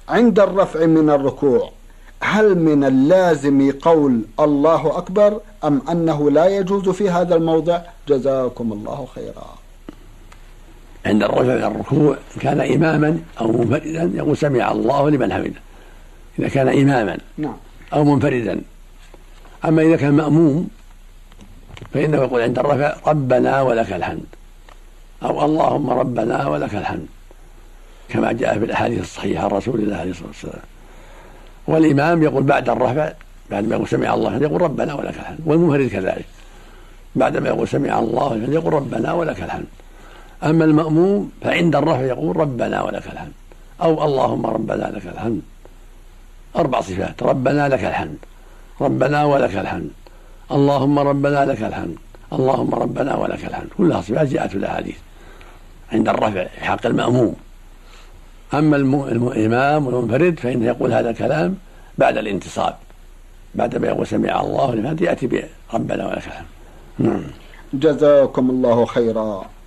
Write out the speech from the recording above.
عند الرفع من الركوع هل من اللازم قول الله أكبر أم أنه لا يجوز في هذا الموضع؟ جزاكم الله خيرا. عند الرفع من الركوع كان إماما أو منفردا يقول سمع الله لمن حمده إذا كان إماما أو منفردا. أما إذا كان مأموم فإنه يقول عند الرفع ربنا ولك الحمد أو اللهم ربنا ولك الحمد كما جاء في الأحاديث الصحيحة عن رسول الله عليه الصلاة والسلام. والإمام يقول بعد الرفع بعد ما يقول سمع الله يقول ربنا ولك الحمد، والمنفرد كذلك بعد ما يقول سمع الله يقول ربنا ولك الحمد. أما المأموم فعند الرفع يقول ربنا ولك الحمد أو اللهم ربنا لك الحمد. 4 صفات: ربنا لك الحمد، ربنا ولك الحمد، اللهم ربنا لك الحمد، اللهم ربنا ولك الحمد. كلها صفات جاءت في الأحاديث عند الرفع في حق المأموم. أما الإمام والمنفرد فإنه يقول هذا الكلام بعد الانتصاب بعد ما يقول سمع الله لمن يأتي بربنا ولك الحمد. جزاكم الله خيرا.